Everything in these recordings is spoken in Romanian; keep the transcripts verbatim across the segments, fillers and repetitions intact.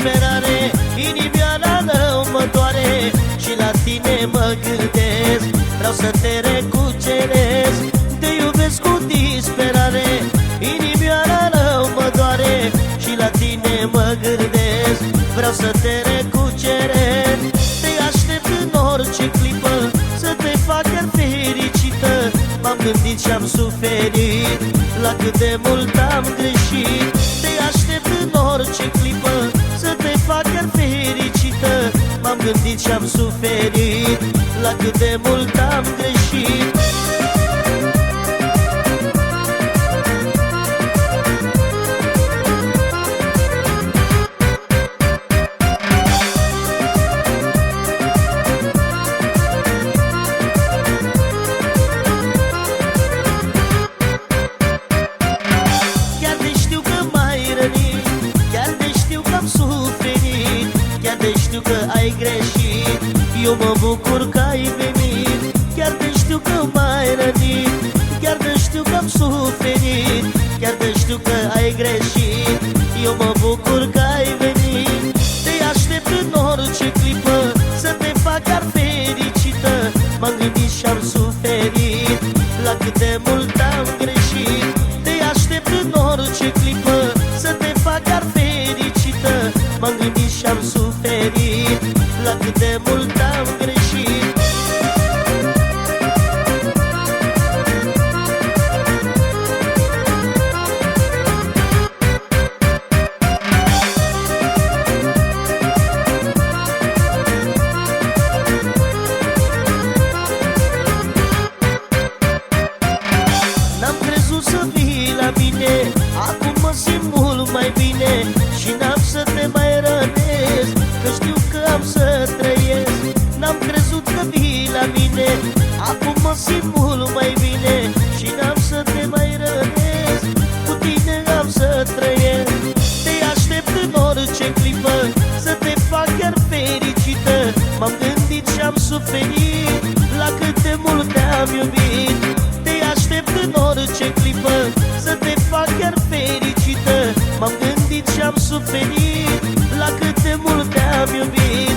disperare, inimioara rău mă doare și la tine mă gândesc. Vreau să te recuceresc, te iubesc cu disperare, inimioara rău mă doare și la tine mă gândesc. Vreau să te recuceresc, te aștept în orice clipă, să te fac chiar fericită. M-am gândit și-am suferit, la cât de mult am greșit. Te aștept în orice clipă, să te fac chiar fericită. M-am gândit și-am suferit, la cât de mult am greșit. Știu că ai greșit, eu mă bucur că ai venit. Chiar de știu că m-ai rănit, chiar de știu că am suferit, chiar de știu că ai greșit, eu mă bucur că ai venit. Te aștept în orice clipă, să te fac chiar fericită. M-am gândit și-am suferit, la cât de mult am greșit. Te aștept în orice clipă, să te fac chiar fericită. M-am gândit și-am suferit, la cât de mult am greșit. N-am crezut să vii la mine, acum mă simt mult mai bine și n-am să te mai rănesc, că știu că am să trăiesc. N-am crezut că vii la mine, acum mă simt mult mai bine și n-am să te mai rănesc, cu tine am să trăiesc. Te aștept în orice clipă, să te fac chiar fericită. M-am gândit și-am suferit, la cât de mult te-am iubit. Te aștept în orice clipă, să te fac chiar fericită. M-am gândit și-am suferit, la cât de mult te-am iubit.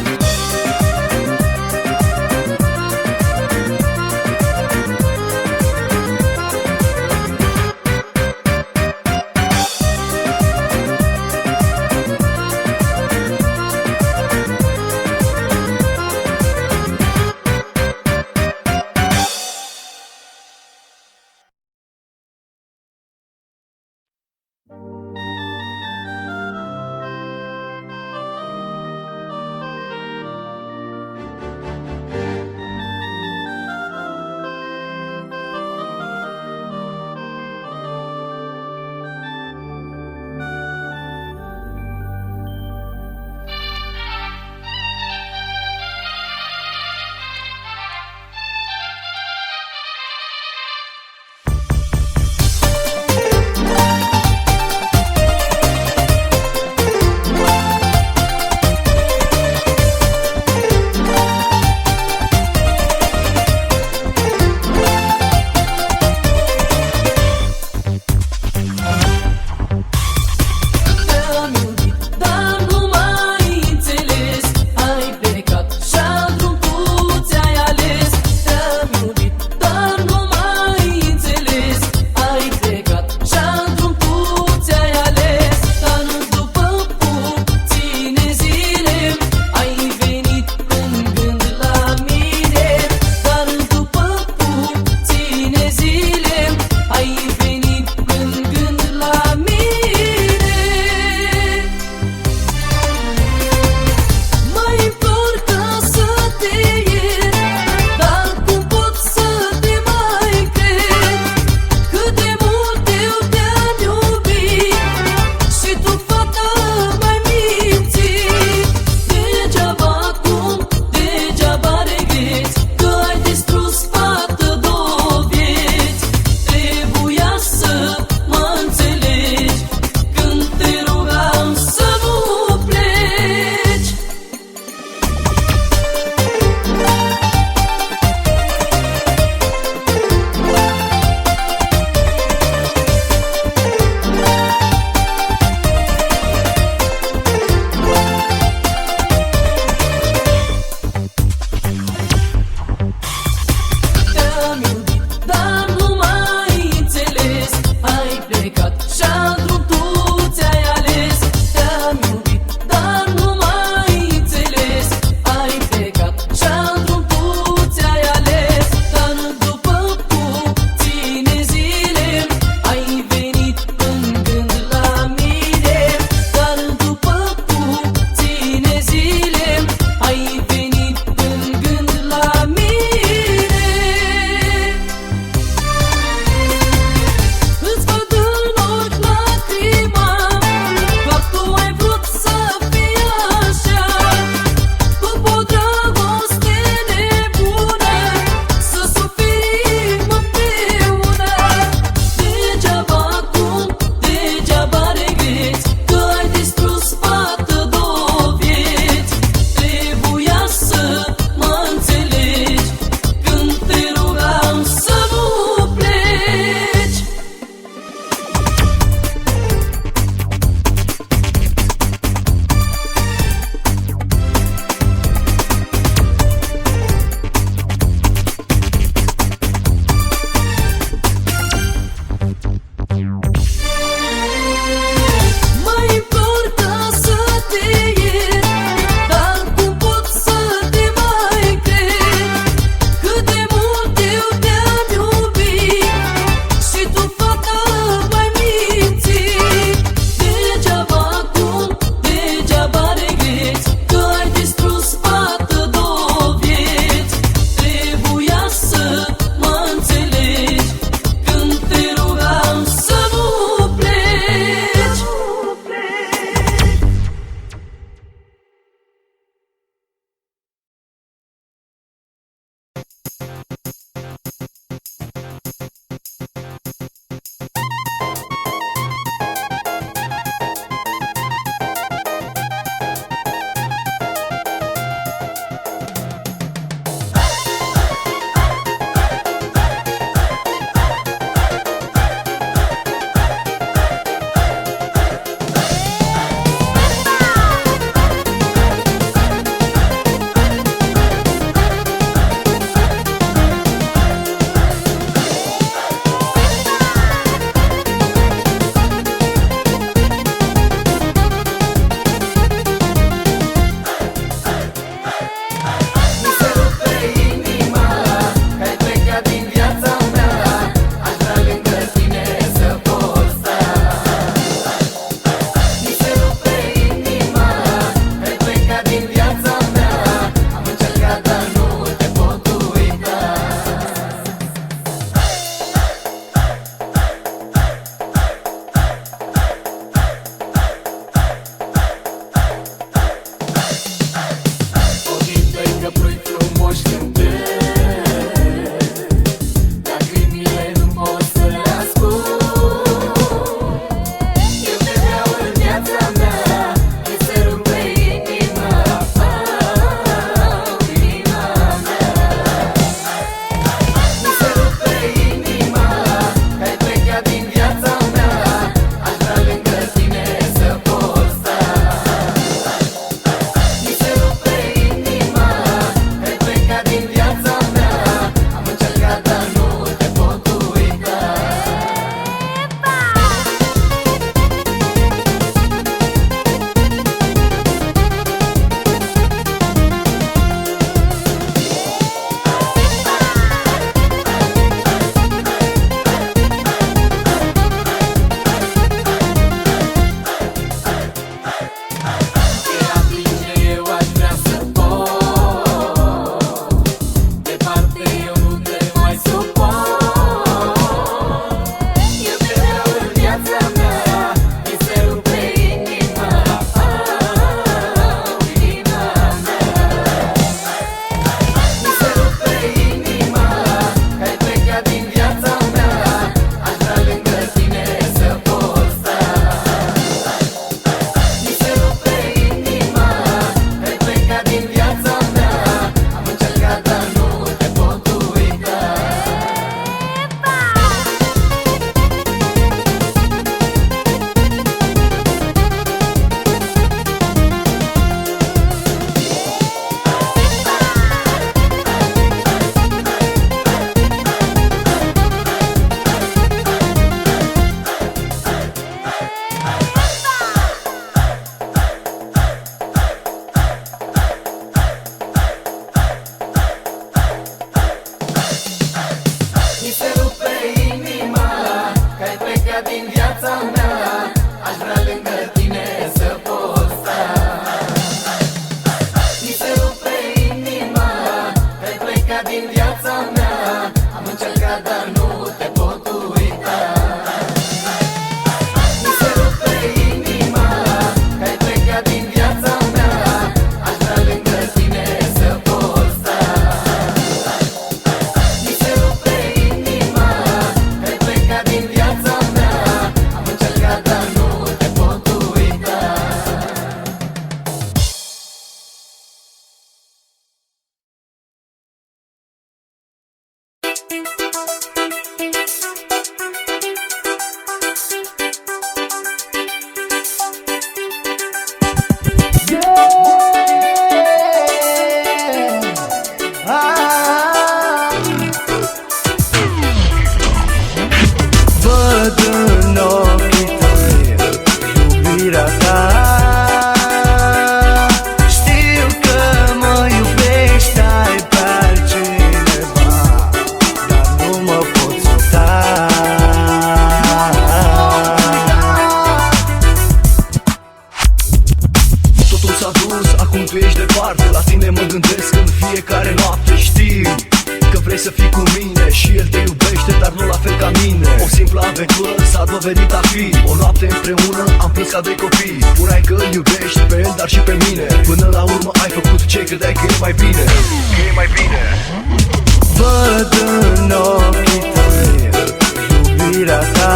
acum tu ești departe. La tine mă gândesc în fiecare noapte. Știu că vrei să fii cu mine și el te iubește, dar nu la fel ca mine. O simplă aventură s-a dovedit a fi. O noapte împreună am plâns ca doi copii. Puneai că îl iubești pe el, dar și pe mine. Până la urmă ai făcut ce credeai că e mai bine. Că e mai bine. Văd în ochii tăi iubirea ta.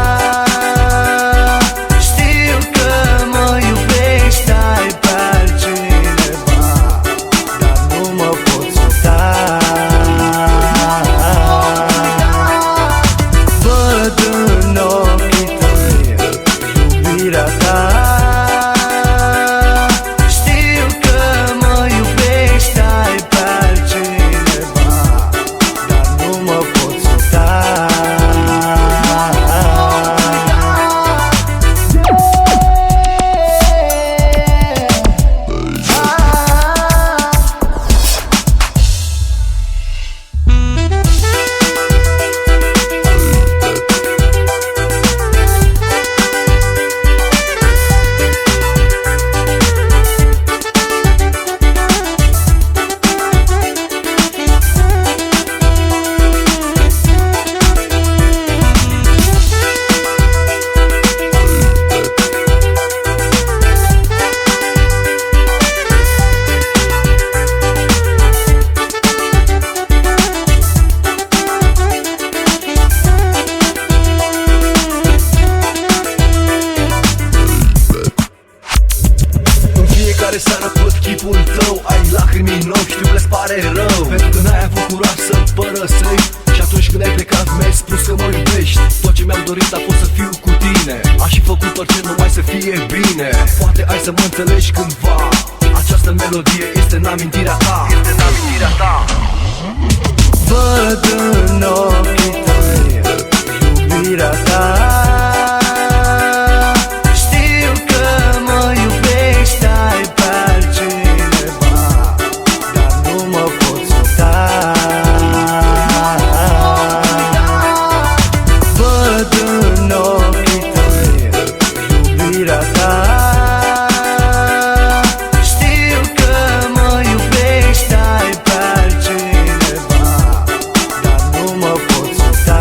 Știu că mă iubești, ai pe altcineva, dar nu mă poți uita. Văd în ochii tăi iubirea ta. Știu că mă iubești, ai pe altcineva, dar nu mă poți uita. Fiecare seară văd chipul tău, ai lacrimi în ochi, știu că-ți pare rău, pentru că n-ai avut curaj să părăsești. Și atunci când ai plecat mi-ai spus că mă iubești. Tot ce mi-am dorit a fost să fiu cu tine. Aș fi făcut orice numai să fie bine. Poate ai să mă înțelegi cândva. Această melodie este în amintirea ta. Este în amintirea ta. Văd în ochii tăi iubirea ta. Știu că mă iubești, ai pe altcineva, dar nu mă poți uita. Văd în ochii tăi iubirea ta. Știu că mă iubești, ai pe altcineva, dar nu mă poți uita.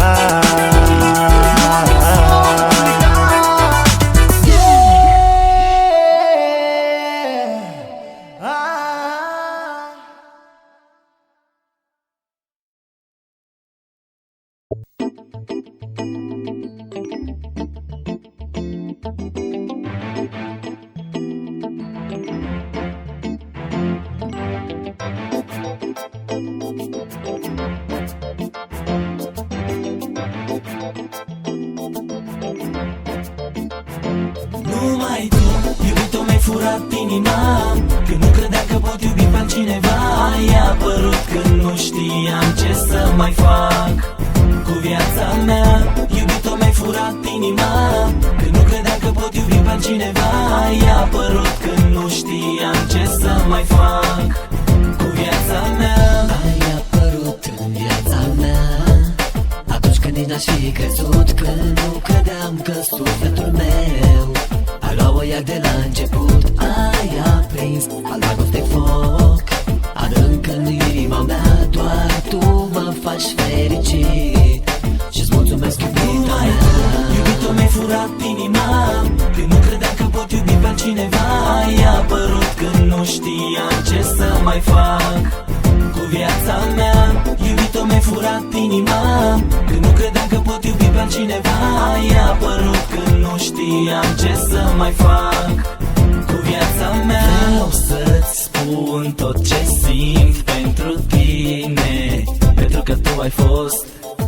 Numai tu, iubito, mi-ai furat inima. Când nu credeam că pot iubi pe altcineva, ai apărut când nu știam ce să mai fac cu viața mea. Iubito, mi-ai furat inima. Când nu credeam că pot iubi pe altcineva, ai apărut când nu știam ce să mai fac cu viața mea. Ai apărut în viața mea atunci când nici n-aș fi crezut, când nu credeam că sufletul meu ai luat-o iar de la început. Ai aprins al dragostei foc adânc în inima mea. Doar tu mă faci fericit și-ți mulțumesc, iubita mea. Iubito, mi-ai furat inima. Când nu credeam că pot iubi pe altcineva, ai apărut când nu știam ce să mai fac cu viața mea. Iubito, mi-ai furat inima. Când nu credeam că pot iubi pe altcineva, ai apărut când nu știam ce să mai fac cu viața mea. Vreau să-ți spun tot ce simt pentru tine, pentru că tu ai fost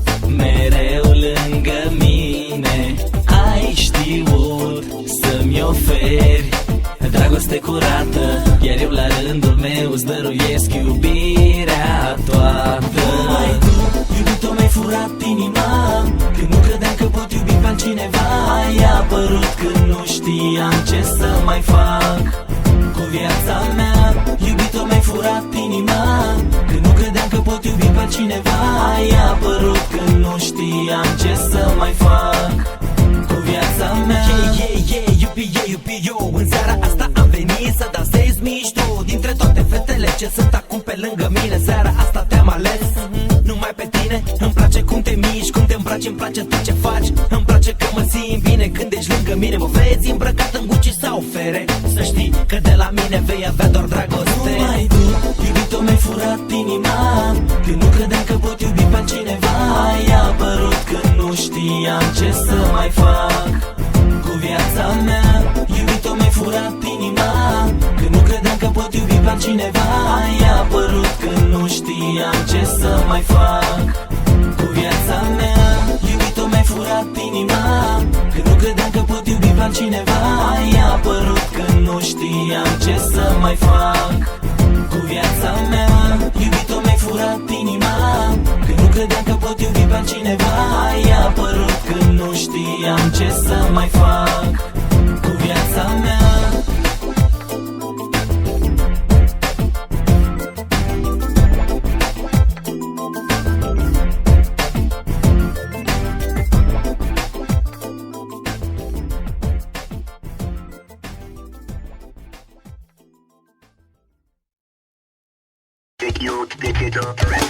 mereu lângă mine. Ai știut să-mi oferi dragoste curată, iar eu la rândul meu îți dăruiesc iubirea toată. Numai tu, iubito, mi-ai furat inima. Când nu credeam că pot iubi pe altcineva, ai apărut când nu știam ce să mai fac cu viața mea. Iubito, mi-ai furat inima. Când nu credeam că pot iubi pe altcineva, ai apărut când nu știam ce să mai fac cu viața mea. Yeah, yeah, yeah, iubi, yeah, iubi, eu în seara asta am venit să dansez ești mișto dintre toate fetele ce sunt acum pe lângă mine. Seara asta te-am ales, numai pe tine. Îmi place cum te miști, cum te îmbraci, îmi place tot ce faci. Îmi place că mă simt bine când ești lângă mine. Mă vezi îmbrăcat în Gucci sau Fere, să știi că de la mine vei avea doar dragoste. Numai tu, iubito, mi-ai furat inima, când nu credeam că pot iubi pe altcineva. Ai apărut când nu știam ce să mai fac cu viața mea. Iubito, mi-ai furat inima, când nu credeam că pot iubi pe altcineva. Ai apărut când nu știam ce să mai fac cu viața mea. Iubito, mi-ai furat inima, când nu credeam că pot iubi pe altcineva. Ai apărut când nu știam ce să mai fac cu viața mea. Iubito, mi-ai furat inima, când nu credeam că pot iubi pe altcineva. Ai apărut când nu știam ce să mai fac cu viața mea. Take you, pick it up, rap.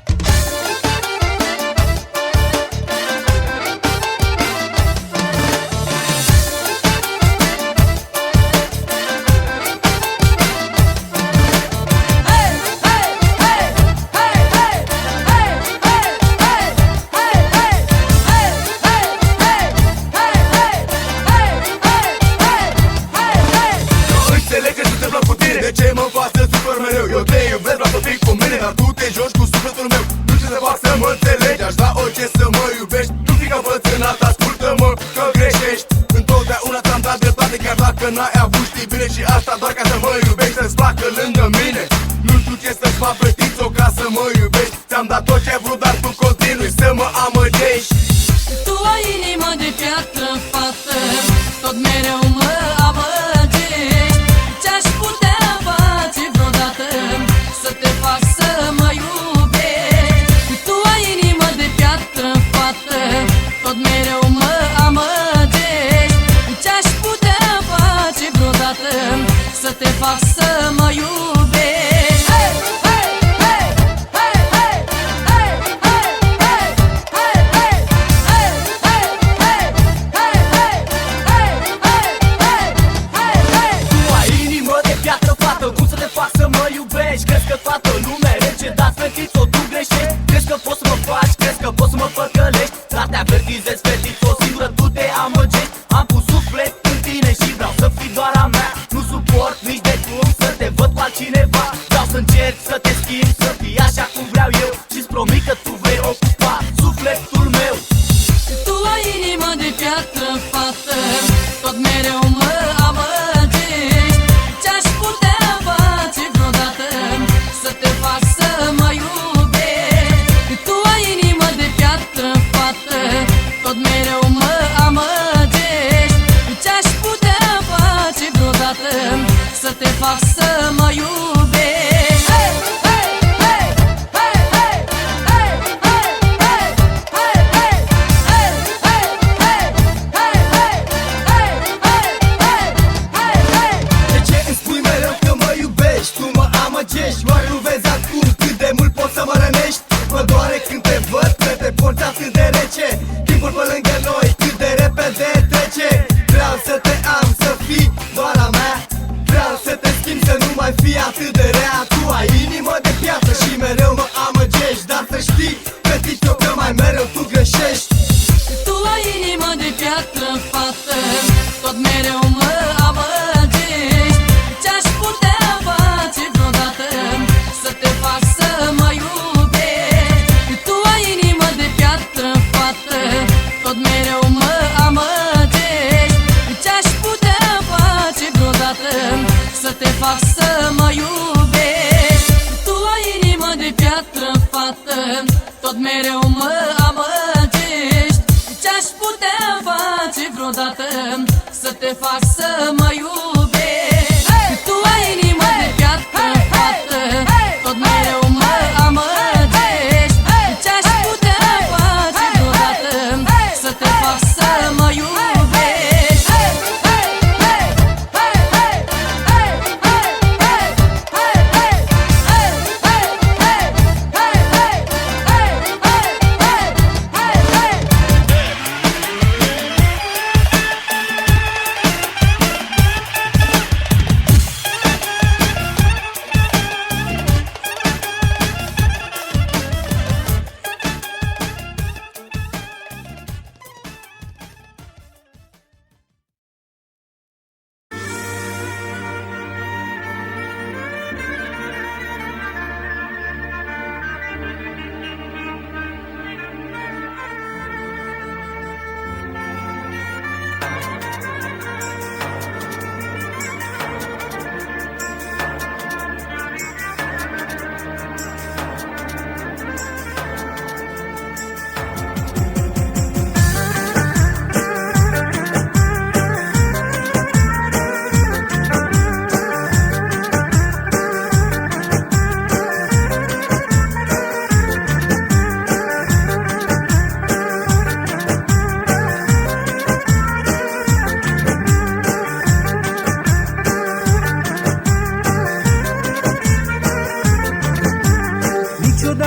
De ce mă fac să sufăr mereu? Eu te iubesc, vreau să fii cu mine, dar tu te joci cu sufletul meu. Nu știu să fac să mă înțelegi, aș da orice să mă iubești. Tu fică înfățânat, ascultă-mă că greșești. Întotdeauna ți-am dat dreptate, chiar dacă n-ai avut, știi bine. Și asta doar ca să mă iubești, să-ți placă lângă mine. Nu știu ce să-ți fac plătit-o ca să mă iubești. Ți-am dat tot ce ai vrut, dar tu continui să mă amăgești. Tu ai inimă de piatră, fată, tot mereu mă amăgești. Ce-aș putea face vreodată să te fac să mă iubești? Tu ai inimă de piatră, fată, tot mereu mă amăgești. Ce-aș putea face vreodată să te fac să mă iubești? Hey, hey, hey, hey, hey, hey, hey, hey, hey, hey, hey, hey, hey, hey, hey, hey, hey, hey. Tu ai inimă de piatră, fată, cum să te fac să mă iubești? Crezi că toată lumea e rece, dar fetițo, tu greșești. Crezi că poți să mă faci, crezi că poți să mă păcălești. Dar te avertizez, fetițo, singură tu te amăgești. Am pus suflet în tine și vreau să fii doar a mea. Nu suport nici de cum să te văd cu altcineva. Vreau să încerc să te schimb, să fii așa cum vreau eu. Și-ți promit că tu vei ocupa sufletul meu. Tu ai inimă de piatră, fată, tot mereu mă amăgești. Ce-aș putea face vreodată să te fac să mă iubești? Tu ai inimă de piatră, fată, tot mereu mă amăgești. Ce-aș putea face vreodată să te fac să mă iubești? Hey, hey, hey, hey, hey, hey, hey, hey, hey, hey, hey, hey, hey, hey, hey, hey, hey, hey, hey. De ce îmi spui mereu că mă iubești? Tu mă amăgești, oare nu vezi acum cât de mult poți să mă rănești? Mă doare când te văd că te porți atât de rece. Timpul pe lângă noi cât de repede trece. Vreau să te am, să fii doar a mea. Vreau să te schimb, să nu mai fii atât de rea. Tu ai inimă de piatră și mereu mă amăgești. Dar să știi, fetițo, că mai mereu tu greșești. Tu ai inimă de piatră, fată, tot mereu mă amăgești. Ce-aș putea face vreodată să te fac să mă iubești? Tu ai inimă de piatră, fată, tot mereu mă amăgești. Ce-aș putea face vreodată să te fac să mă iubești? Tu ai inimă de piatră, fată, tot mereu mă amăgești. Ce-aș putea face vreodată să te fac să mă iubești? Tu ai inimă de piatră, fată, tot mereu mă amăgești. Ce-aș putea face vreodată să te fac să mă iubești?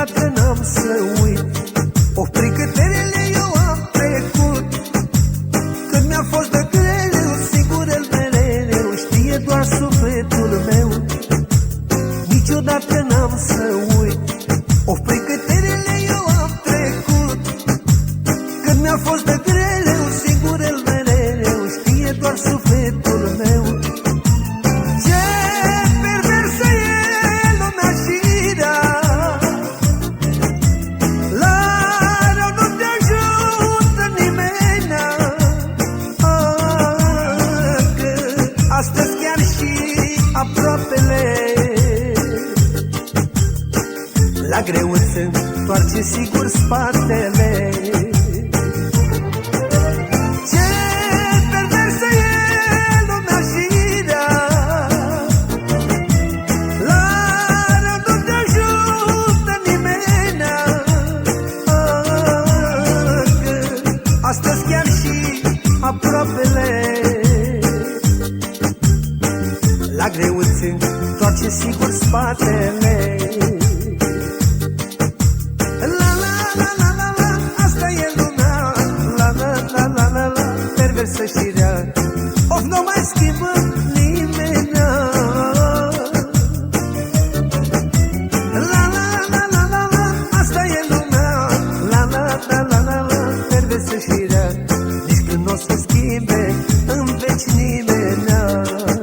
Niciodată n-am să uit of prin câte rele eu am trecut. Când mi-a fost de greu, sigur el mereu știe doar sufletul meu. Niciodată n-am să uit of prin câte rele eu am trecut. Când mi-a fost de greu, sigur el mereu știe doar sufletul meu. Ce perversă e lumea și rea, la rău nu te ajută nimenea. Ah, că astăzi chiar și aproapele la greu îți întoarce sigur spatele. Ce perversă e lumea și rea, la rău nu te ajută nimenea. Ah, că astăzi chiar și aproapele la greu îți întoarce sigur spatele. La la la la la la, asta e lumea. La la la la la la, perversă și rea. Of, nu mai schimbă nimenea. La la la la la la, asta e lumea. La la la la la la, perversă și rea. Nici când n-o să schimbe în veci nimenea.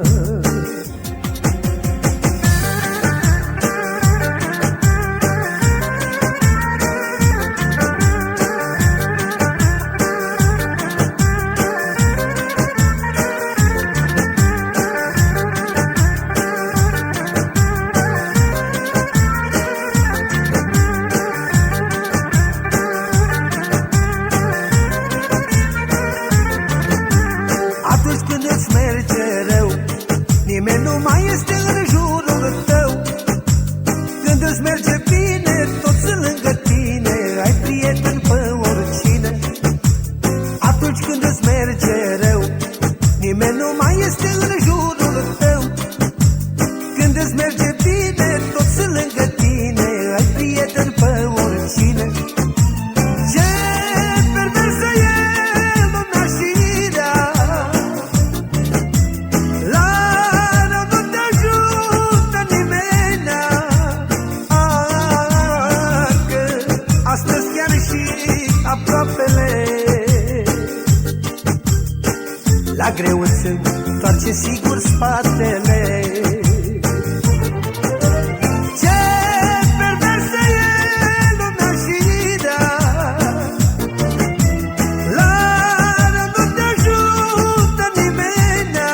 Atunci când îți merge rău, nimeni nu mai este în jurul tău. Când îți merge bine, toți sunt lângă tine, ai prieten pe oricine. Atunci când îți merge rău, nimeni nu mai este în jurul tău. Când îți merge bine, toți sunt lângă tine, ai prieten pe oricine. Ce perversă e lumea și rea, la rău nu te ajută nimenea. Ah, că astăzi chiar și aproapele la greu îți întoarce sigur spatele. Ce perversă e lumea și rea, la rău nu te ajută nimenea.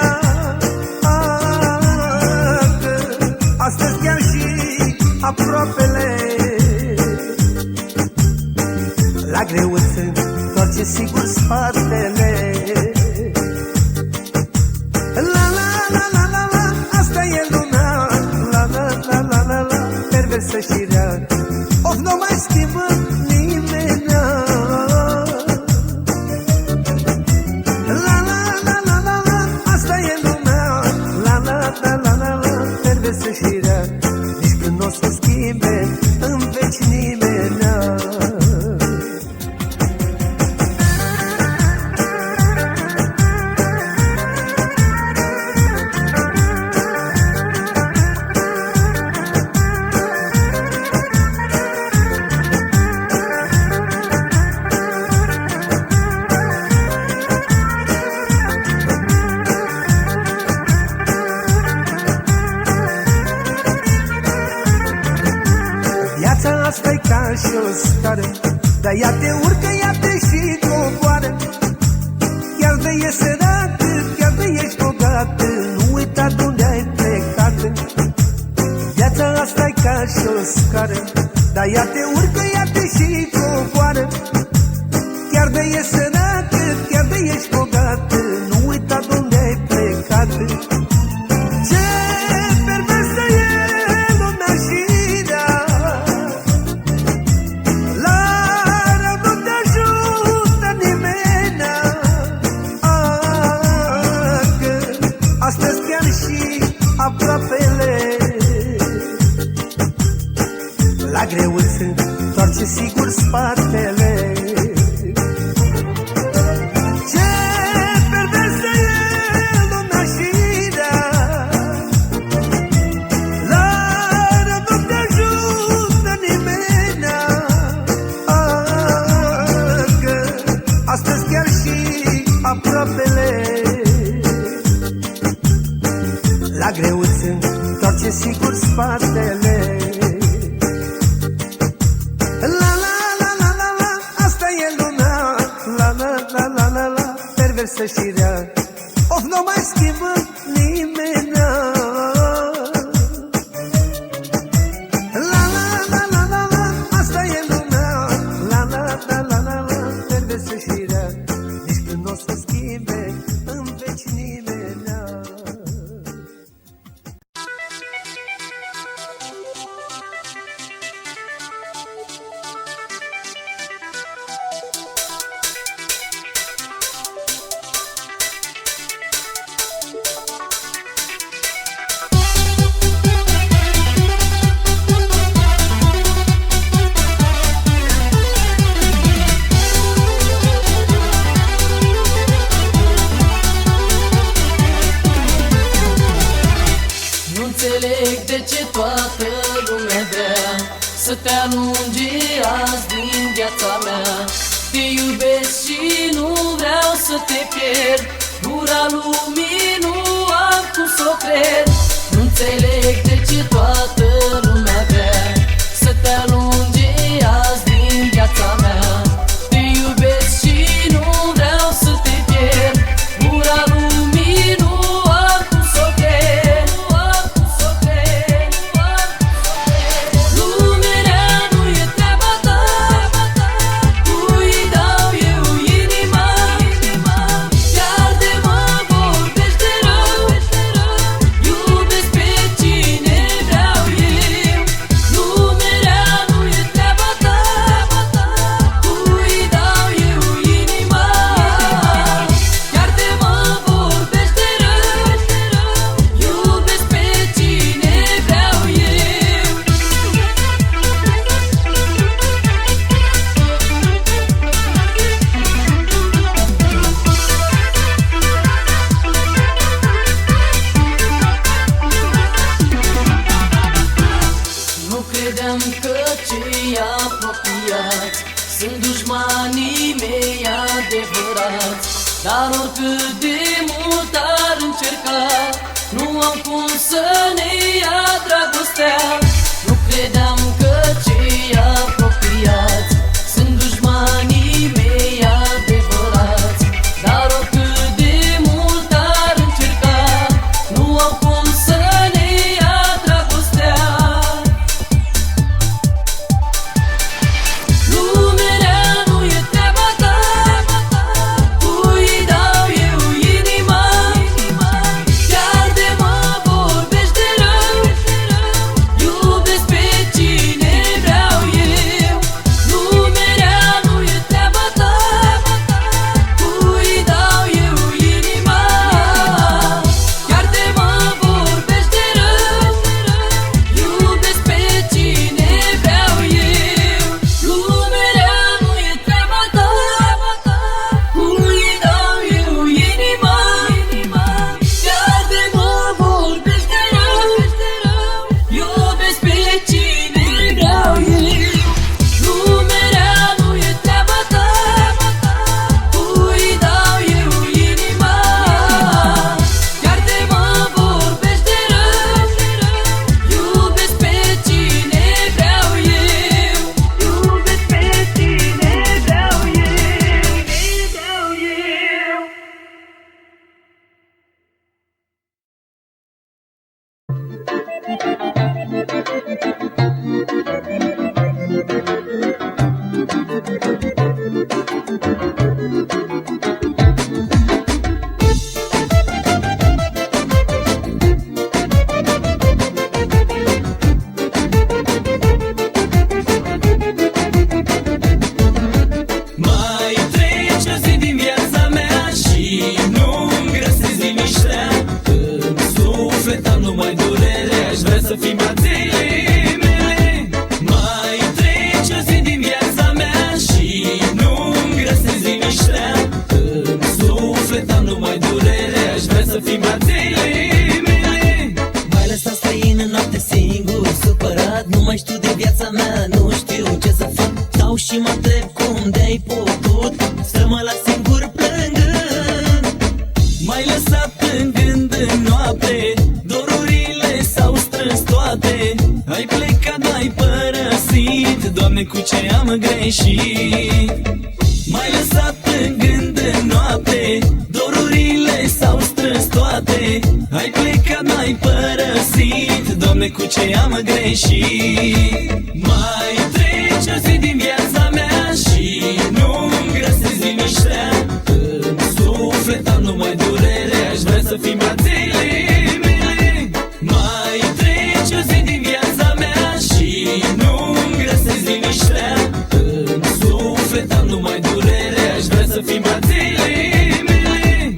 Ah, că astăzi chiar și aproapele la greu îți întoarce sigur spatele. La la la la la la, asta e lumea. La la la la la la, perversă și rea. Of, nu mai schimbă nimenea. La la la la la la, asta e lumea. La la la la la la, perversă și rea. Nici când n-o să schimbe în veci nimenea. Viața asta-i ca și o scară, dar ea te urcă, ea te și coboară. Chiar de e sărată, chiar de ești bogată, nu uita de-unde ai plecat. Viața asta-i ca și o scară, dar ea te urcă, ea te și coboară. Chiar de e sărată, chiar de ești bogată, nu uita de-unde ai plecat. Ce perversă e lumea și rea, la rău nu te ajută nimenea. Ah, că astăzi chiar și aproapele la greu îți singur spatele. La la la la la la, asta e lumea. La la la la la la, perversă și rea. Of, nu mai schimbă nimeni. La la la la la la, asta e lumea. La la la la la la, perversă și rea. Nici când n-o să schimbe în veci nimeni. Înțeleg de ce toată lumea vrea să te alungi azi din viața mea. Te iubesc și nu vreau să te pierd, gura lumii nu am cum să o cred. Nu înțeleg de ce toată lumea vrea să te alungi azi din viața mea. Te iubesc și nu vreau să te pierd, gura lumii nu am cum să o cred. Sunt dușmanii mei adevărați, dar oricât de mult ar încerca, nu am cum să ne ia dragostea. Nu credeam că cei apropiați sunt dușmanii mei adevărați, dar oricât de mult ar încerca, nu am cum să ne ia dragostea. Și mă întreb cum de-ai putut să mă las singur plângând. M-ai lăsat în gând în noapte, dorurile s-au strâns toate. noapte ai plecat, n-ai părăsit. Doamne, cu ce am greșit? M-ai lăsat plângând în noapte, dorurile s-au strâns toate. Ai plecat, n-ai părăsit. Doamne, cu ce am greșit? Mai trece o zi din viața mea și nu-mi găsesc liniștea. În suflet am numai durere, aș vrea să fii brațele mele. Mai trece o zi din viața mea și nu-mi găsesc liniștea. În suflet am numai durere, aș vrea să fii brațele mele.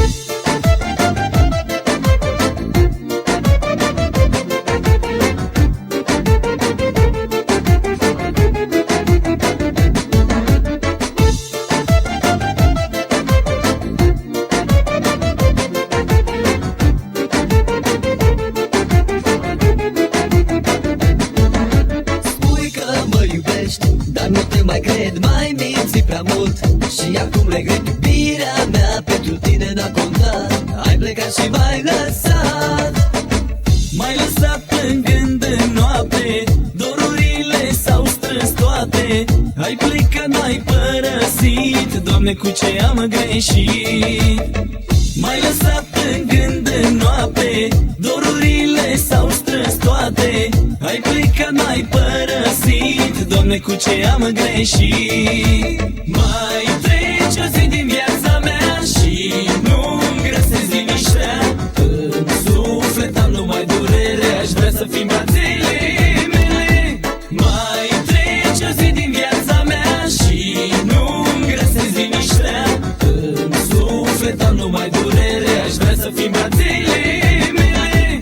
Spui că mă iubești, dar nu te mai cred, mai minți prea mult. Și acum regret iubirea mea, pentru tine n-a contat. Ai plecat și m-ai lăsat. M-ai lăsat plângând în noapte, dorurile s-au strâns toate. Ai plecat, n-ai părăsit. Doamne, cu ce am greșit? M-ai lăsat plângând în noapte, dorurile s-au strâns toate. Ai plecat, n-ai părăsit. Doamne, cu ce am greșit? Mai trece o zi din viața mea și nu-mi găsesc liniștea. În suflet am numai durere, aș vrea să fii brațele mele. Mai trece o zi din viața mea și nu-mi găsesc liniștea. În suflet am numai durere, aș vrea să fii brațele mele.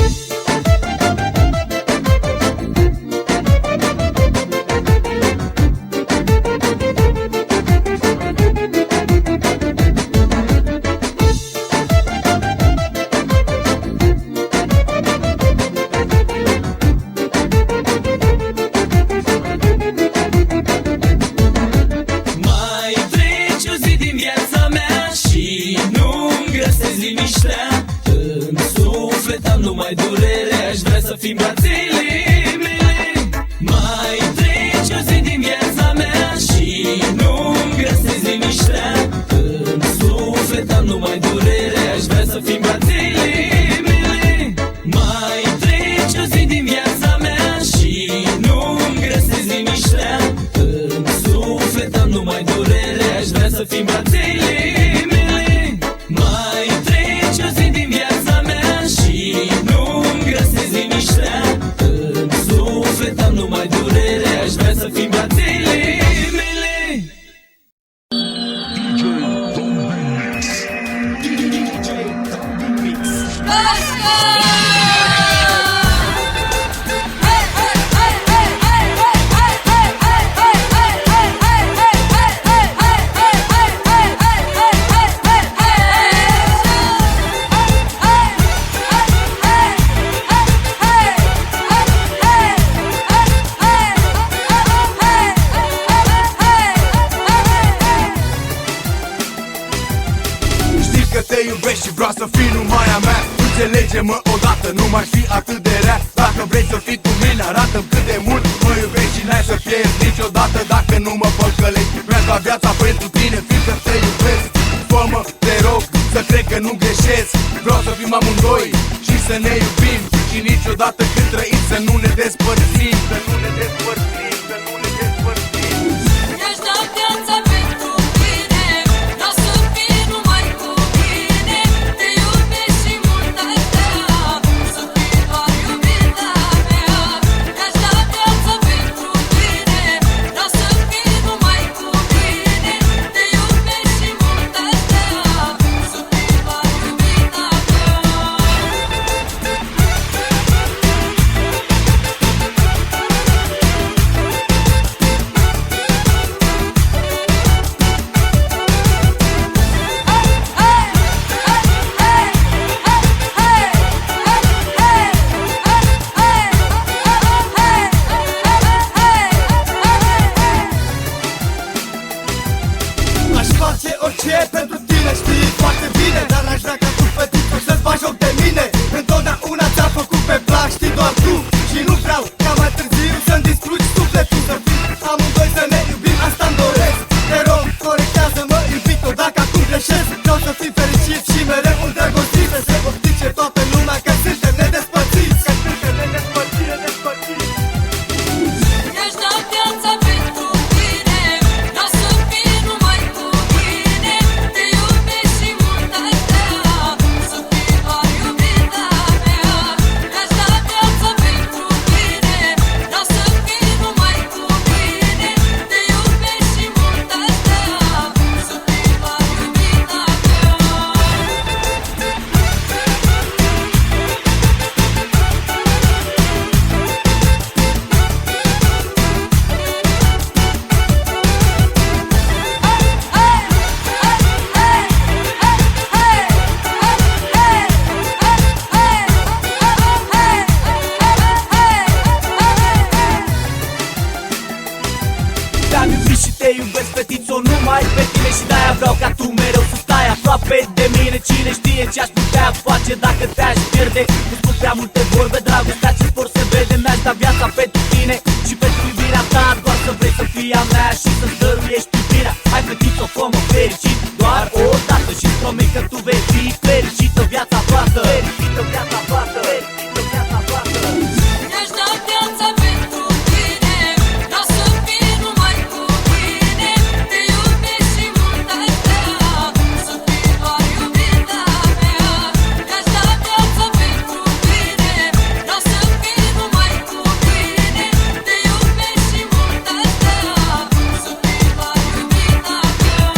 Mai trece o zi din viața mea și nu-mi găsesc liniștea. În suflet am numai durere, aș vrea să fii brațele mele. Mai trece o zi din viața mea și nu-mi găsesc liniștea. În suflet am numai durere, aș vrea să fii brațele mele. Mai trece o zi din viața mea și nu-mi găsesc liniștea. În suflet am numai durere, aș vrea să fii brațele mele. Mai trece o zi din viața mea și nu-mi găsesc liniștea. În suflet am numai durere, aș vrea să fii brațele mele. Știi că te iubesc și vreau să fii numai a mea. Înțelege-mă odată, nu mai fi atât de rea. Dacă vrei să fii cu mine, arată-mi cât de mult mă iubești și n-ai să pierzi niciodată dacă nu mă păcălești. Mi-aș da viața pentru tine, fiindcă te iubesc. Fă-mă, te rog, să cred că nu greșesc. Vreau să fim amândoi și să ne iubim. Și niciodată când trăim să nu ne despărțim. Să nu ne despărțim, să nu ne despărțim. Mi-aș da viața pentru tine, vreau să fii numai cu mine. Te iubesc și mult aș da, să fii doar iubita mea. Mi-aș da viața pentru tine, vreau să fii numai cu mine. Te iubesc și mult aș da, să fii doar iubita mea. știe ce-aș putea face dacă te-aș pierde. Nu spun prea multe vorbe, dragostea ce vor se vede. Mi-aș da viața pentru tine și pentru iubirea ta. Doar să vrei să fii a mea și să-mi dăruiești iubirea. Hai plătit-o, fă-mă fericit doar o dată și-ți promit că tu vei fi fericită viața toată. Fericită viața toată, fericită viața toată. Mi-aș da viața pentru tine, vreau să fii numai cu tine. Te iubesc și mult aș vrea să fii doar iubita mea. Mi-aș da viața pentru tine, vreau să fii numai cu tine. Te iubesc și mult aș vrea să fii doar iubita mea.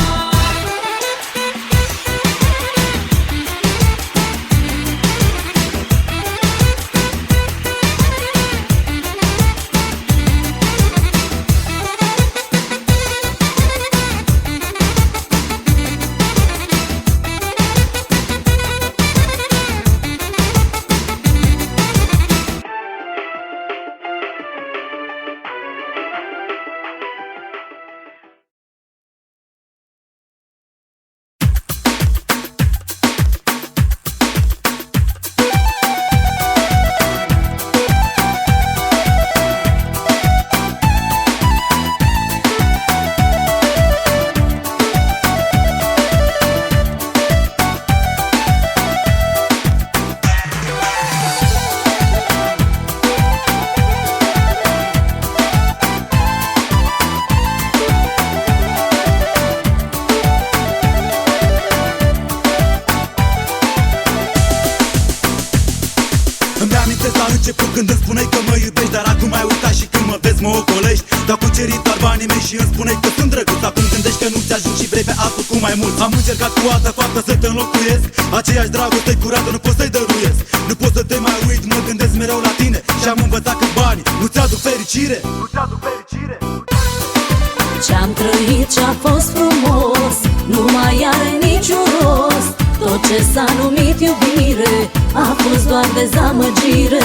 Îmi amintesc la început când îmi spuneai că mă iubești, dar acum ai uitat și când mă vezi mă ocolești. Dar cucerit doar banii mei și îmi spuneai că sunt drăguț. Acum gândești că nu-ți ajung și vrei pe altul cu mai mult. Am încercat cu altă faptă să te înlocuiesc, aceeași dragoste curată nu pot să-i dăruiesc. Nu pot să te mai uit, mă gândesc mereu la tine și am învățat că banii nu-ți aduc fericire. Nu-ți aduc fericire. Ce-am trăit, ce-a fost frumos, nu mai are niciun rost. Tot ce s-a numit iubire a fost doar dezamăgire.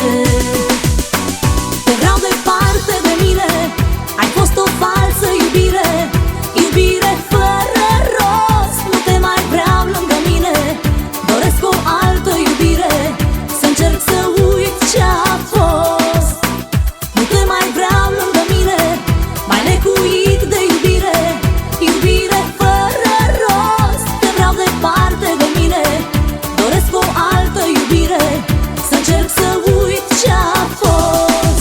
Te vreau departe de mine, ai fost o falsă iubire. Iubire fără rost, nu te mai vreau lângă mine. Doresc o altă iubire, să încerc să uit ce-a fost. Nu te mai vreau lângă mine, mai lecuit de iubire. Iubire fără rost, te vreau departe de mine. Doresc o altă iubire, să încerc să uit ce-a fost.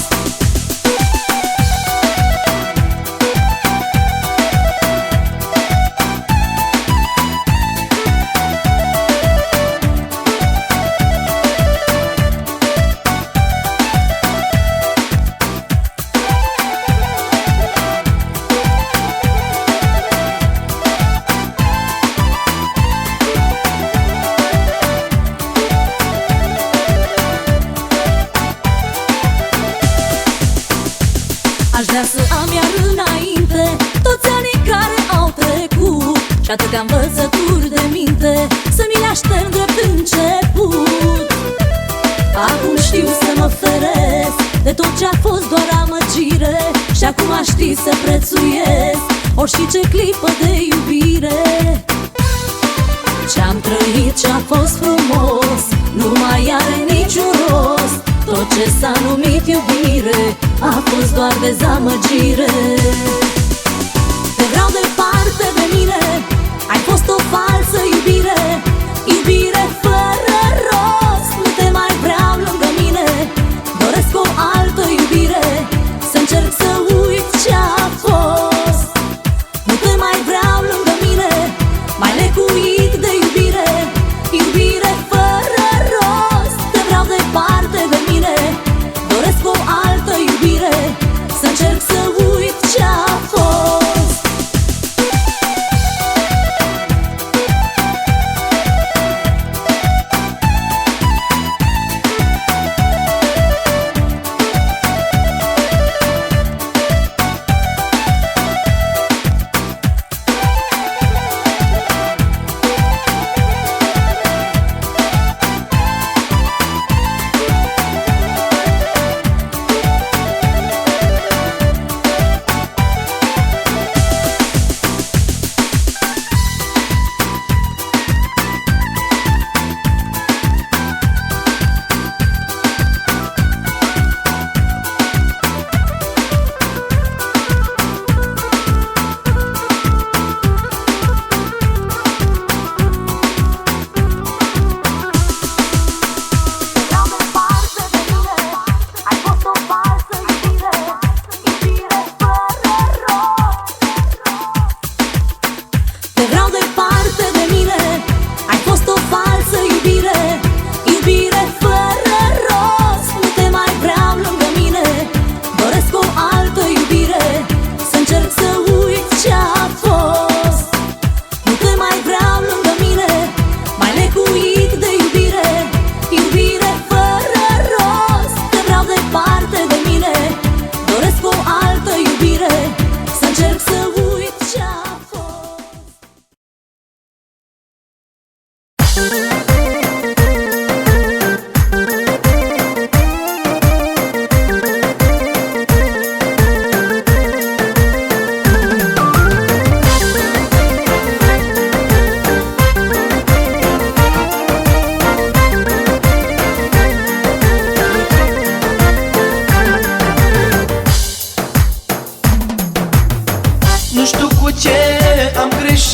Aș vrea să am iar înainte toți anii care au trecut și atâtea învățături de minte să mi le așterg drept început. Acum știu să mă feresc de tot ce-a fost doar amăgire și acum aș ști să prețuiesc orice ce clipă de iubire. Ce-am trăit, ce-a fost frumos, nu mai are niciun rost. Tot ce s-a numit iubire a fost doar dezamăgire. Te vreau departe de mine, ai fost o falsă iubire. Iubire fără rost, nu te mai vreau lângă mine. Doresc o altă iubire, să încerc să uit ce-a fost. Nu te mai vreau lângă mine, mai lecuit de iubire. Iubire fără rost, te vreau departe de mine. Doresc o altă iubire, să încerc să uit ce-a fost.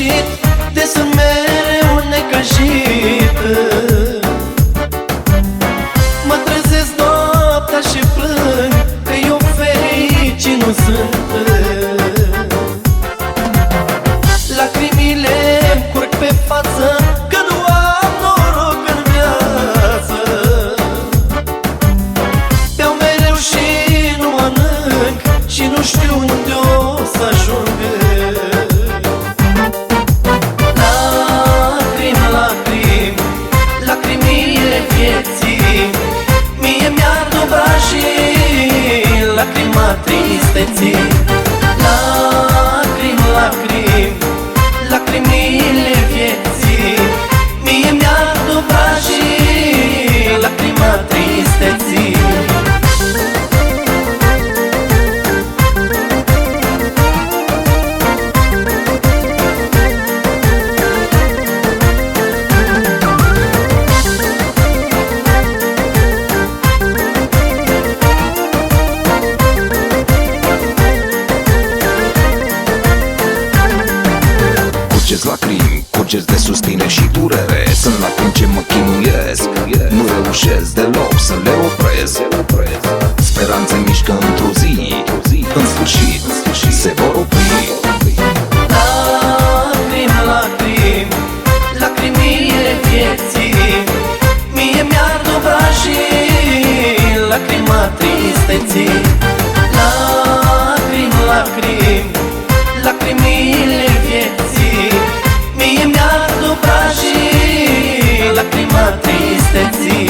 sfârșit, de sunt mereu necăjit. Mă trezesc noaptea și plâng că eu fericit nu sunt. Lacrimile îmi curg pe față că nu am noroc în viață. Beau mereu și nu mănânc și nu știu unde o să ajung. Lacrimi, lacrimi, lacrimile vieții mie mi-ard obrajii, lacrima tristeții. Lacrimi, lacrimi, lacrimile vieții mie mi-ard obrajii, lacrima tristeții. Curgeți lacrimi, curgeți de susține și durere. Sunt lacrimi ce mă chinuiesc, nu reușesc deloc să le opresc. Speranțe mișcă într-o zi, în sfârșit se vor opri. Lacrimi, lacrimi, lacrimile vieții mie mi-ard obrajii, lacrima tristeții. Lacrimi, lacrimi, lacrimile vieții mie mi-ard obrajii, lacrima tristeții.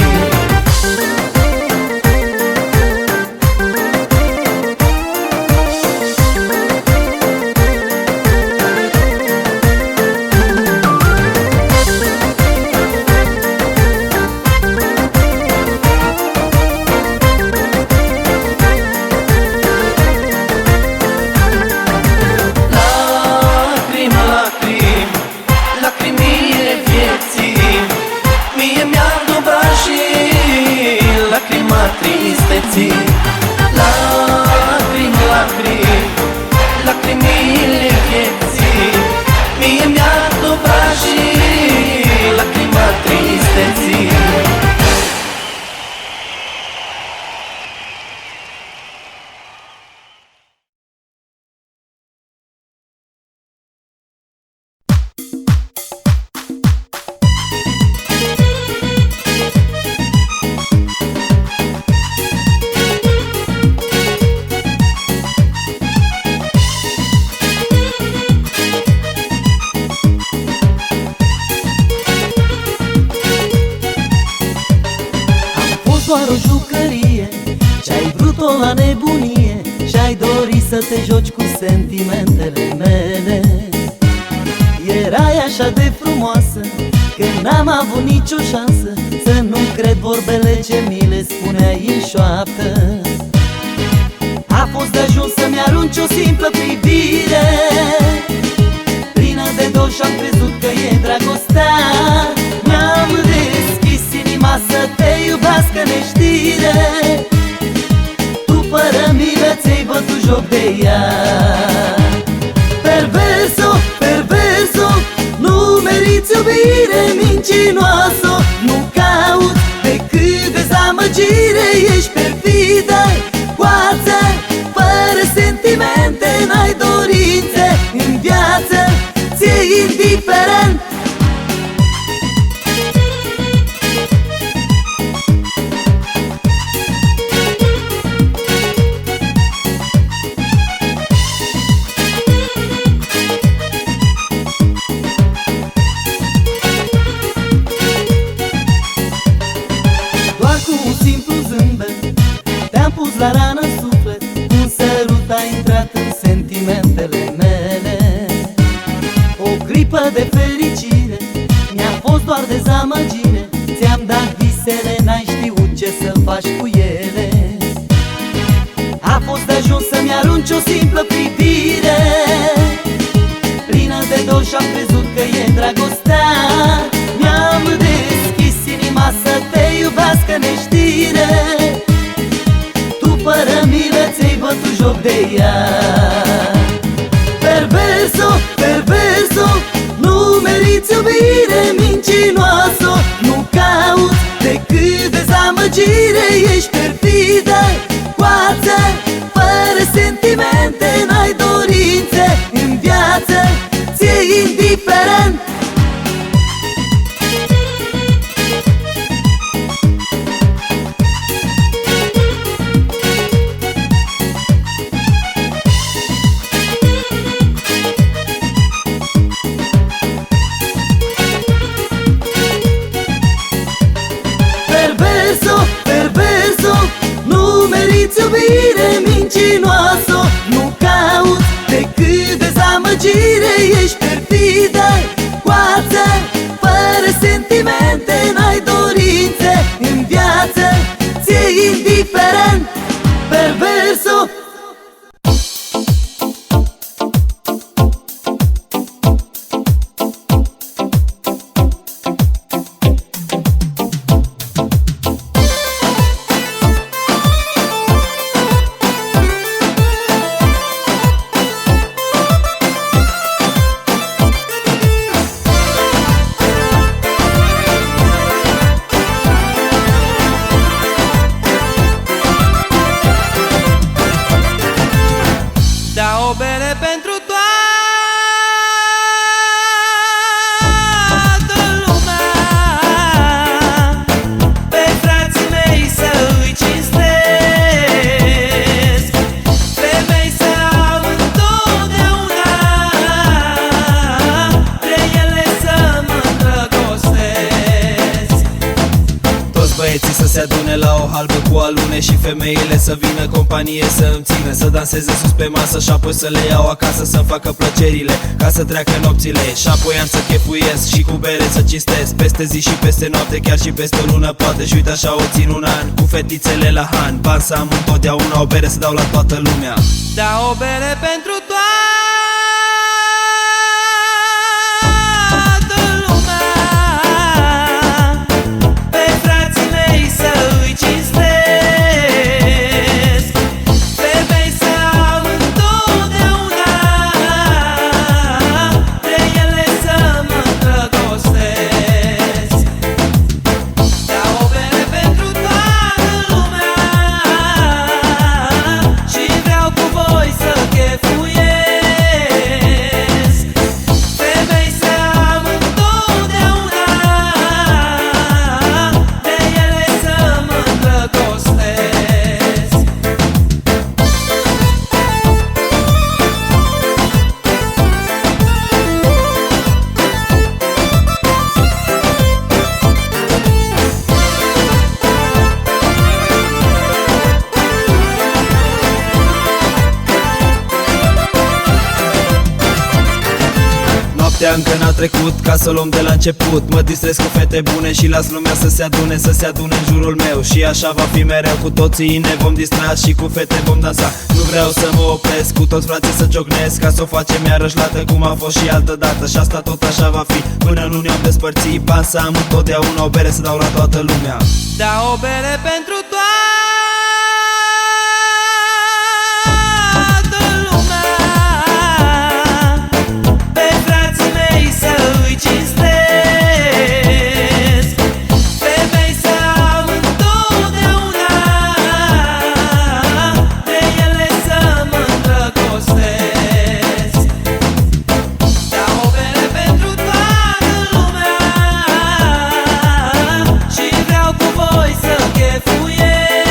Lacrimi, lacrimi, lacrimile vieții mie mi-ard obrajii, lacrima tristeții. Lacrimi, lacrimi, lacrimile vieții mie mi-ard obrajii, lacrima tristeții. Doar o jucărie, ce-ai vrut-o la nebunie și-ai dorit să te joci cu sentimentele mele. Erai așa de frumoasă că n-am avut nicio șansă să nu cred vorbele ce mi le spuneai în șoaptă. A fost de ajuns să-mi arunci o simplă privire plină de dor și-am crezut că e dragostea. Mi-am deschis inima să te iubească neștire, tu fără milă ți-ai bătut joc de ea. Perverso, perverso, nu meriți iubire mincinoasă, nu caut decât dezamăgire. Ești perfidă, coață, fără sentimente, n-ai dorințe în viață, ți-e indiferent. Doar cu un simplu zâmbet te-am pus la rană în suflet, un sărut a intrat în sentimentele mele. O clipă de fericire mi-a fost doar dezamăgire, ți-am dat visele, n-ai știut ce să faci cu ele. A fost de ajuns să-mi arunci o simplă privire plină de dor și-am crezut că e dragostea. Mi-am deschis inima să te iubească neștire, tu fără milă ți-ai bătut joc de ea. Perverso, perverso, mincinoasă nu caut decât dezamăgire. Ești perfidă, coață, fără sentimente, n-ai dorințe în viață, ți-e indiferent. Perverso, perverso, nu meriți iubire. Mincinoasă nu caut decât dezamăgire. Ești perfidă, coață, fără sentimente, n-ai dorințe în viață, ți-e indiferent. Perverso. Da o bere pentru toată lumea, pe frații mei să îi cinstesc, femei să am întotdeauna, de ele să mă îndrăgostesc. Toți băieții să se adune la o halbă cu alune și femeile să vină companie să îmi țină, să danseze sus pe masă și apoi să le iau acasă să-mi facă plăcerile, ca să treacă nopțile și apoi am să chefuiesc și cu bere să cinstesc, peste zi și peste noapte, chiar și peste o lună poate. Și uite așa o țin un an cu fetițele la han, bani să am întotdeauna, o bere să dau la toată lumea. Da o bere pentru toată lumea, pe frații mei să îi cinstesc, femei să am întotdeauna, de ele să mă îndrăgostesc. Da o bere pentru toată lumea și vreau cu voi să chefuiesc, femei să am întotdeauna, de ele să mă îndrăgostesc. Noaptea încă n-a trecut, ca să luăm de la început. Mă distrez cu fete bune și las lumea să se adune, să se adune în jurul meu. Și așa va fi mereu, cu toții ne vom distra și cu fete vom dansa. Nu vreau să mă opresc, cu toți frații să ciocnesc, ca să o facem iarăși lată cum a fost și altă dată. Și asta tot așa va fi, până nu ne-am despărțit. Bani să am întotdeauna, o bere să dau la toată lumea. Da o bere pentru toată lumea, pe frații mei să îi cinstesc, femei să am întotdeauna, de ele să mă îndrăgostesc. Da o bere pentru toată lumea și vreau cu voi să chefuiesc,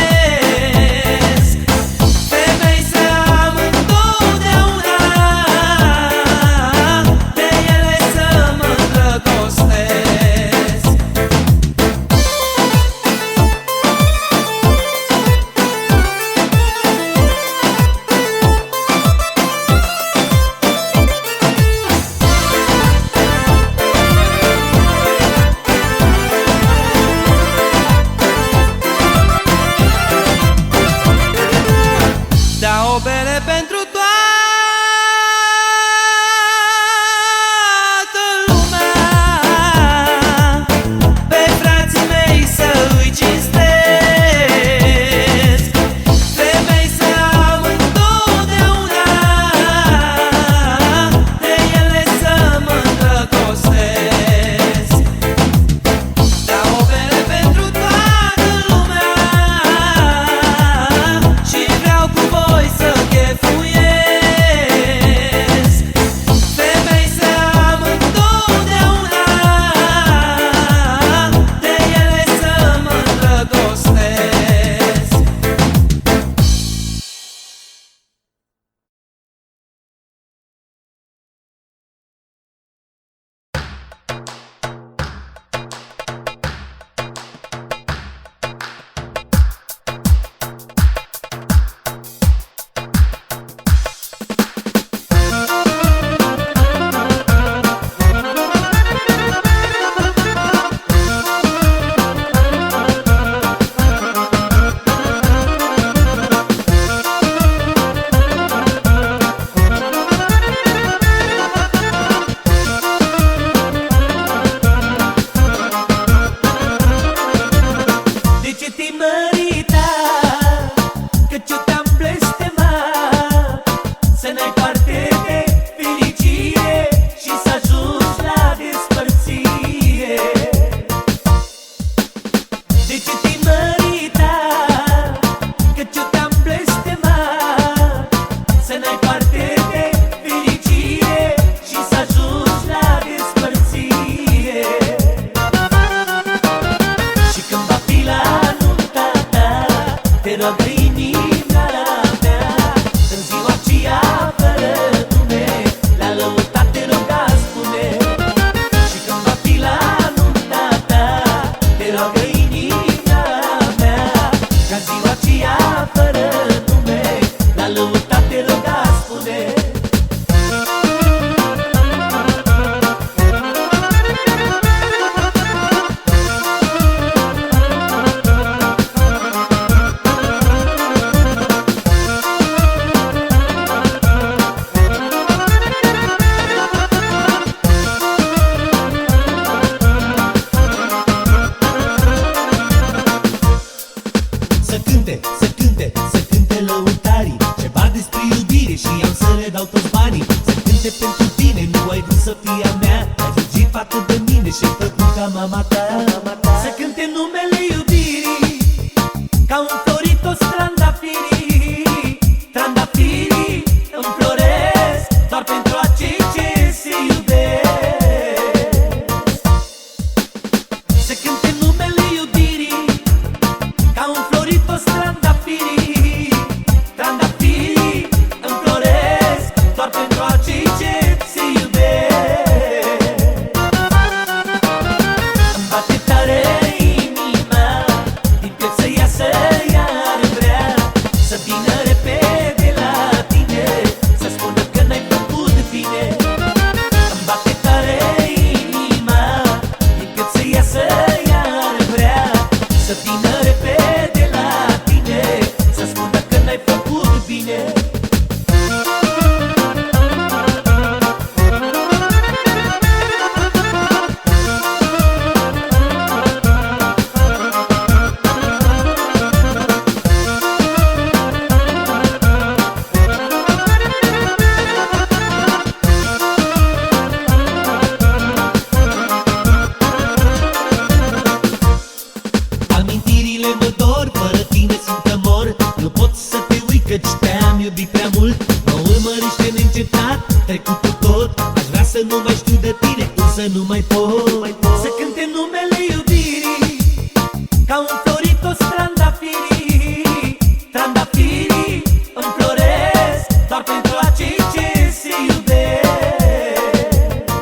mine pentru tine, nu ai vrut să fii a mea. Ai fugit față de mine și-ai făcut ca mama ta. Să cânte numele iubirii, ca un floritos trandafirii. Trandafirii înfloresc doar pentru acei ce se iubesc. Să cânte numele iubirii, ca un floritos trandafirii. Trandafirii înfloresc doar pentru acei ce se iubesc. Îmi bate tare inima, din piept să iasă iar vrea să vină repede la tine, să spună că n-ai făcut bine. Îmi bate tare inima, din piept să iasă iar vrea să vină repede la tine, să spună că n-ai făcut bine. Amintirile mă dor, fără tine simt că mor. Nu pot să te uit căci te-am iubit prea mult. Mă urmărește neîncetat trecutul tot. Aș vrea să nu mai știu de tine, însă nu mai pot. Să cânte numele iubirii, ca un floritos trandafirii. Trandafirii înfloresc doar pentru acei ce se iubesc.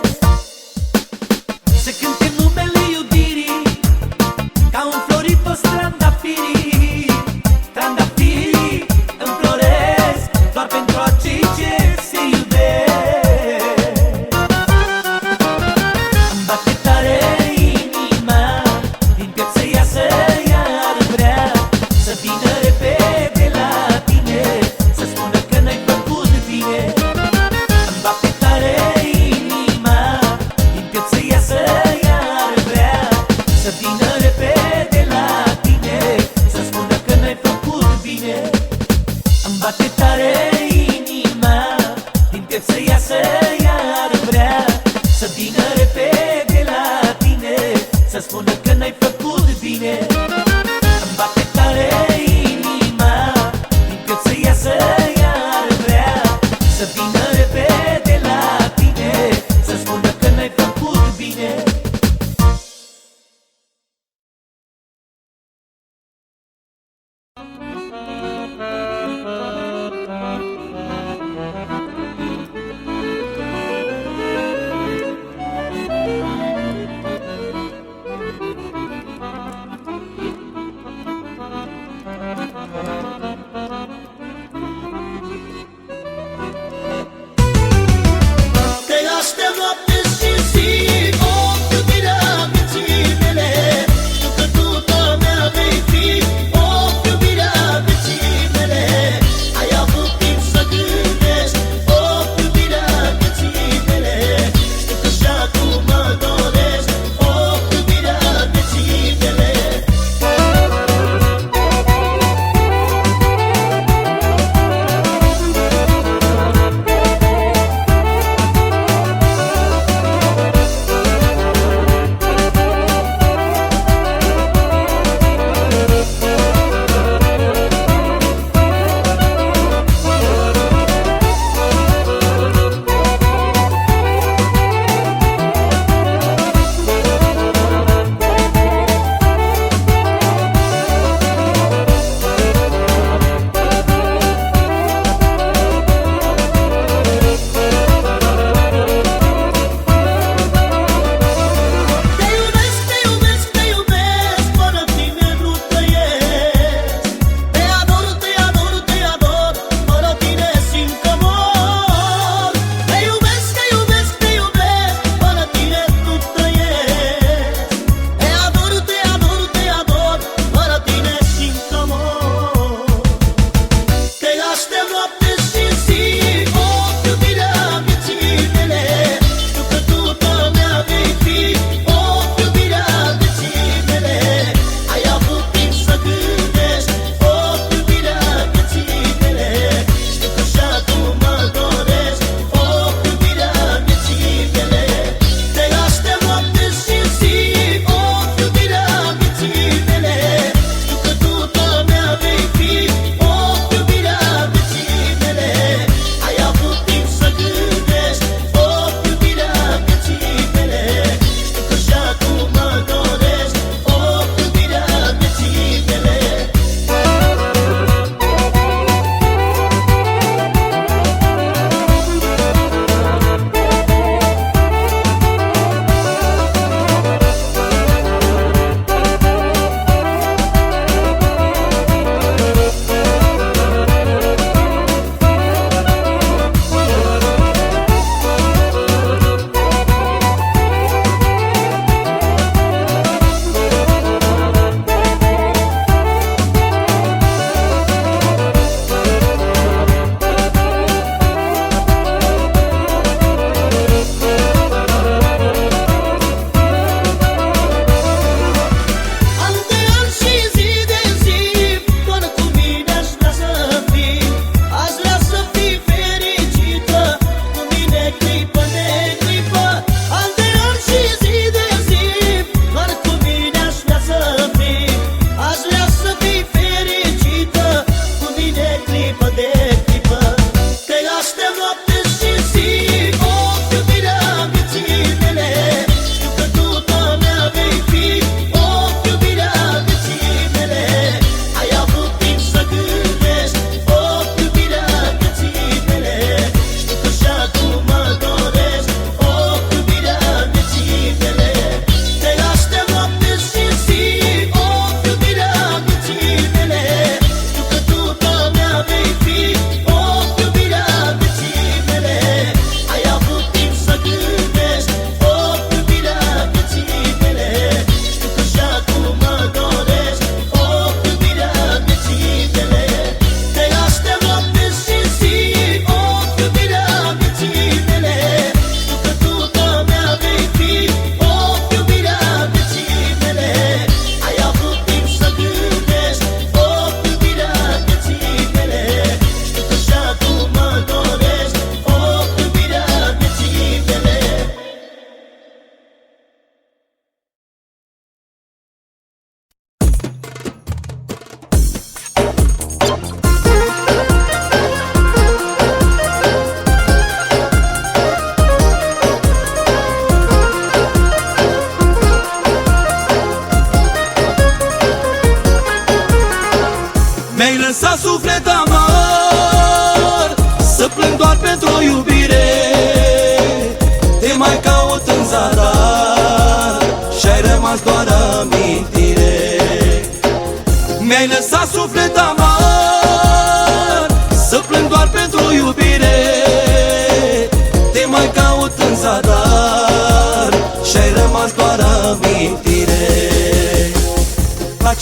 Să cânte numele iubirii, ca un floritos trandafirii. Trandafirii înfloresc doar pentru acei ce se iubesc. Îmi bate tare inima, din piept să iasă iar vrea să vină repede la tine, să spună că n-ai făcut bine. Îmi bate tare inima, din piept să iasă iar vrea să vină repede la tine, să spună că n-ai făcut bine. Îmi bate tare inima, din piept să iasă iar vrea să vină repede la tine, să spună că n-ai făcut bine. Îmi bate tare inima, din piept să iasă iar vrea să vină repede la tine, să spună că n-ai făcut bine. Te aștept noapte și zi, o iubirea vieții mele. Știu că tu a mea vei fi, o iubirea vieții mele. Ai avut timp să gândești, o iubirea vieții mele. Știu că și acum mă dorești, o iubirea vieții mele.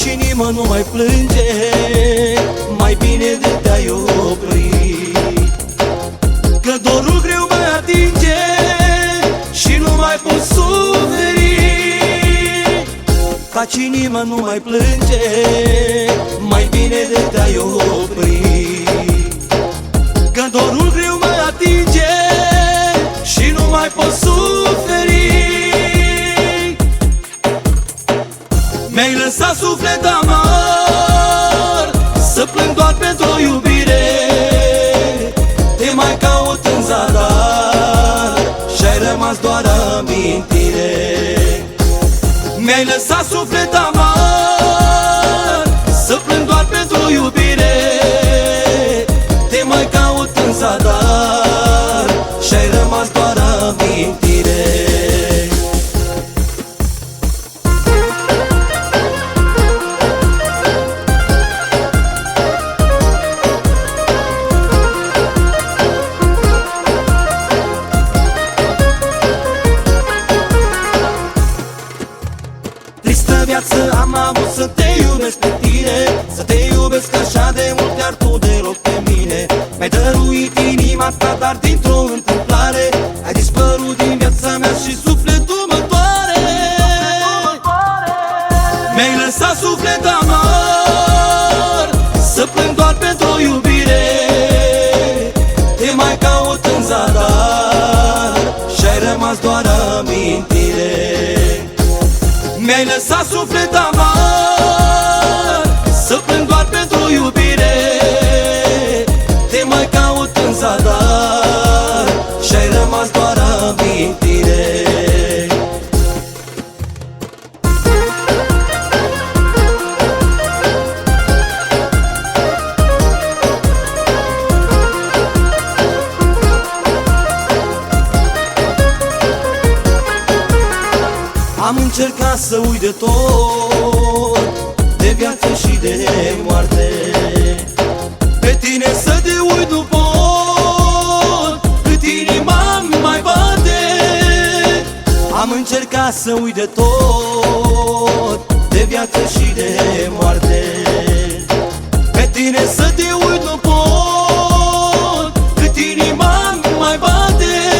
Taci inima, nu mai plânge, mai bine de te-ai opri, că dorul greu mă atinge și nu mai pot suferi. Taci inima, nu mai plânge, mai bine de te-ai opri, că dorul greu mă atinge și nu mai pot suferi. Mi-ai lăsat suflet amar, să plâng doar pentru o iubire. Te mai caut în zadar și-ai rămas doar amintire. Mi-ai lăsat suflet amar, să plâng doar pentru o iubire. Te mai caut în zadar și-ai rămas doar amintire. Viață am avut să te iubesc pe tine, să te iubesc așa de mult, iar tu deloc pe mine. Mi-ai dăruit inima ta, dar dintr-o întâmplare ai dispărut din viața mea și sufletul mă doare. Mi-ai lăsat suflet amar, să plâng doar pentru o iubire. Te mai caut în zadar și-ai rămas doar amintire. Mi-ai lăsat suflet amar, să plâng doar pentru o iubire. Te mai caut în zadar și-ai rămas doar amintire. Am încercat să uit de tot, de viață și de moarte. Pe tine să te uit nu pot, cât inima mai bate. Am încercat să uit de tot, de viață și de moarte. Pe tine să te uit nu pot, cât inima mai bate.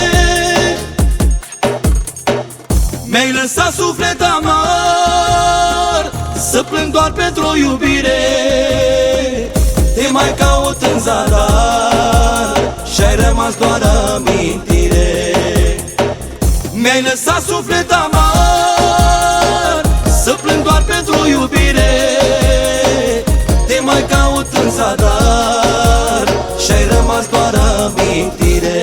Mi-ai lăsat suflet amar, să plâng doar pentru o iubire. Te mai caut în zadar și-ai rămas doar amintire. Mi-ai lăsat suflet amar, să plâng doar pentru o iubire. Te mai caut în zadar și-ai rămas doar amintire.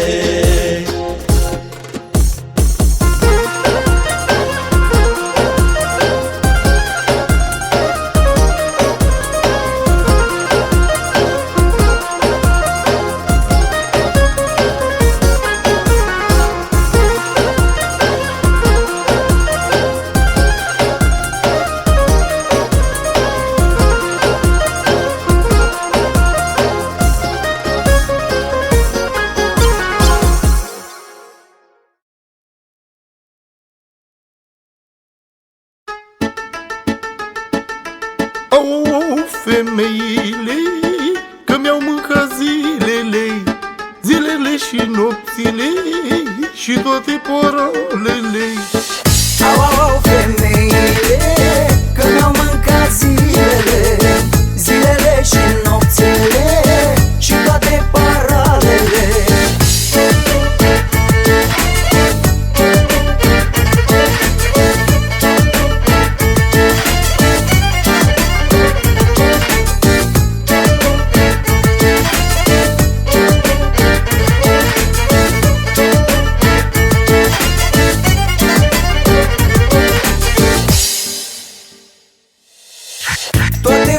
Femeile, că mi-au mâncat zilele, zilele și nopțile și toate poralele. Au, au, au, femeile, că mi-au mâncat zilele, zilele și nopțile și toate paralele. Toate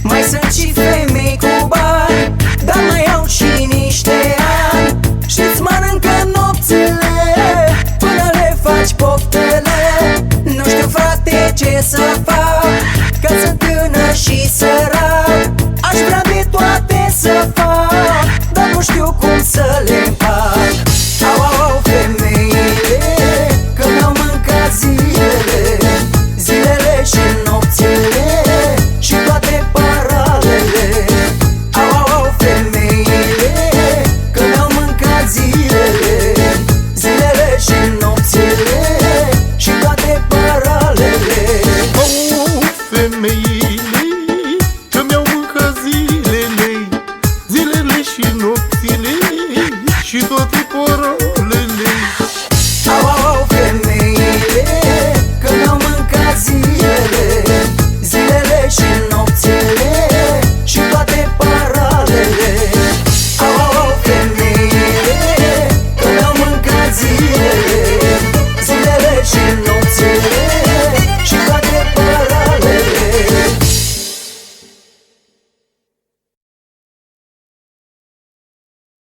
Mai sunt și femei cu bani, dar mai au și niște ani. Și-ți mănâncă nopțile până le faci poftele. Nu știu, frate, ce să fac, că sunt tânăr și sărac. Aș vrea de toate să fac, dar nu știu cum să le împac. Au, au, au, femeile, că mi-au mâncat zilele, zilele și nopțile și toate paralele. Au, au, au, femeile, că mi-au mâncat zilele, zilele și nopțile și toate paralele. Oh, femeie,